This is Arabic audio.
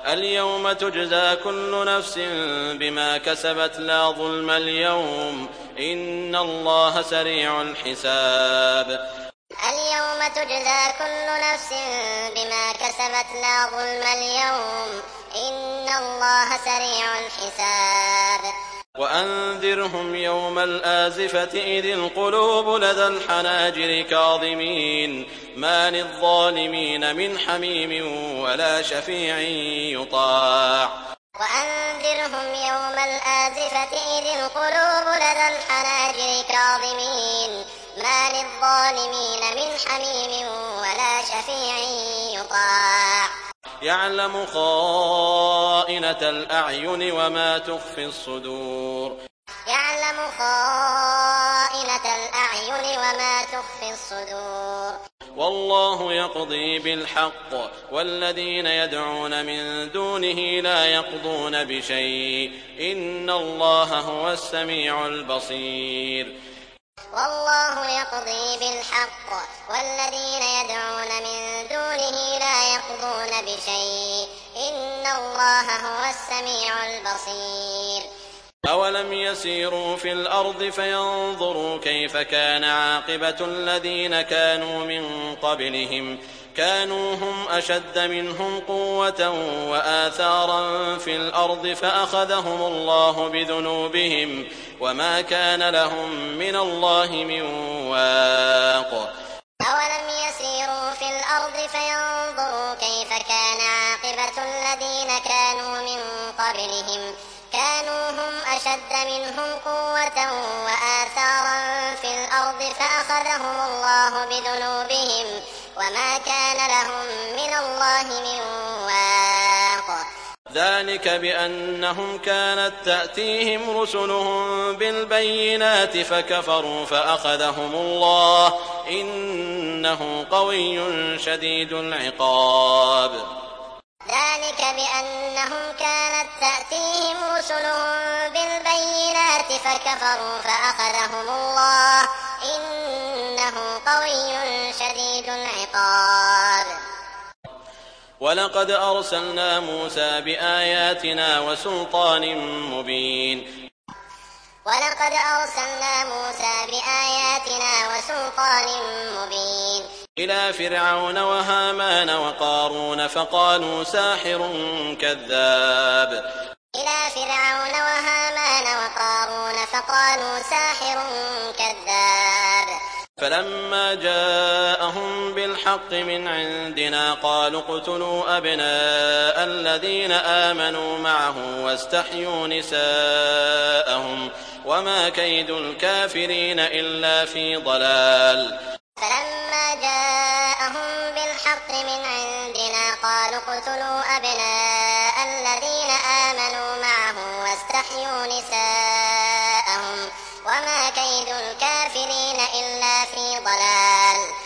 اليوم تجزى كل نفس بما كسبت لا ظلم اليوم إن الله سريع الحساب. اليوم تجزى كل نفس بما كسبت لا ظلم اليوم إن الله سريع الحساب. وأنذرهم يوم الآزفة إذ القلوب لدى الحناجر كاظمين ما للظالمين من حميم ولا شفيع يطاع. وأنذرهم يوم الآزفة إذ القلوب لدى الحناجر كاظمين ما للظالمين من حميم ولا شفيع يطاع. يعلم خائنة الأعين وما تخفي الصدور. يعلم خائنة الأعين وما تخفي الصدور. والله يقضي بالحق والذين يدعون من دونه لا يقضون بشيء إن الله هو السميع البصير. والله يقضي بالحق والذين يدعون من دونه لا يقضون بشيء إن الله هو السميع البصير. أولم يسيروا في الأرض فينظروا كيف كان عاقبة الذين كانوا من قبلهم كانوا هم أشد منهم قوة وآثارا في الأرض فأخذهم الله بذنوبهم وما كان لهم من الله من واق. أولم يسيروا في الأرض فينظروا كيف كان عاقبة الذين كانوا من قبلهم كانوا هم أشد منهم قوة وآثارا في الأرض فأخذهم الله بذنوبهم وما كان لهم من الله من واق. ذلك بأنهم كانت تأتيهم رسلهم بالبينات فكفروا فأخذهم الله إنه قوي شديد العقاب. ذلك بأنهم كانت تأتيهم رسلهم بالبينات فكفروا فأخذهم الله إنه قوي شديد العقاب. ولقد أرسلنا موسى بآياتنا وسلطان مبين. ولقد أرسلنا موسى بآياتنا وسلطان مبين إلى فرعون وهامان وقارون فقالوا ساحر كذاب. إلى فرعون وهامان وقارون فقالوا ساحر كذاب. فلما جاءهم بالحق من عندنا قالوا اقتلوا أبناء الذين آمنوا معه واستحيوا نساءهم وما كيد الكافرين إلا في ضلال. فلما جاءهم بالحق من عندنا قالوا اقتلوا أبناء الذين آمنوا معه واستحيوا نساءهم وما كيد الكافرين إلا في ضلال.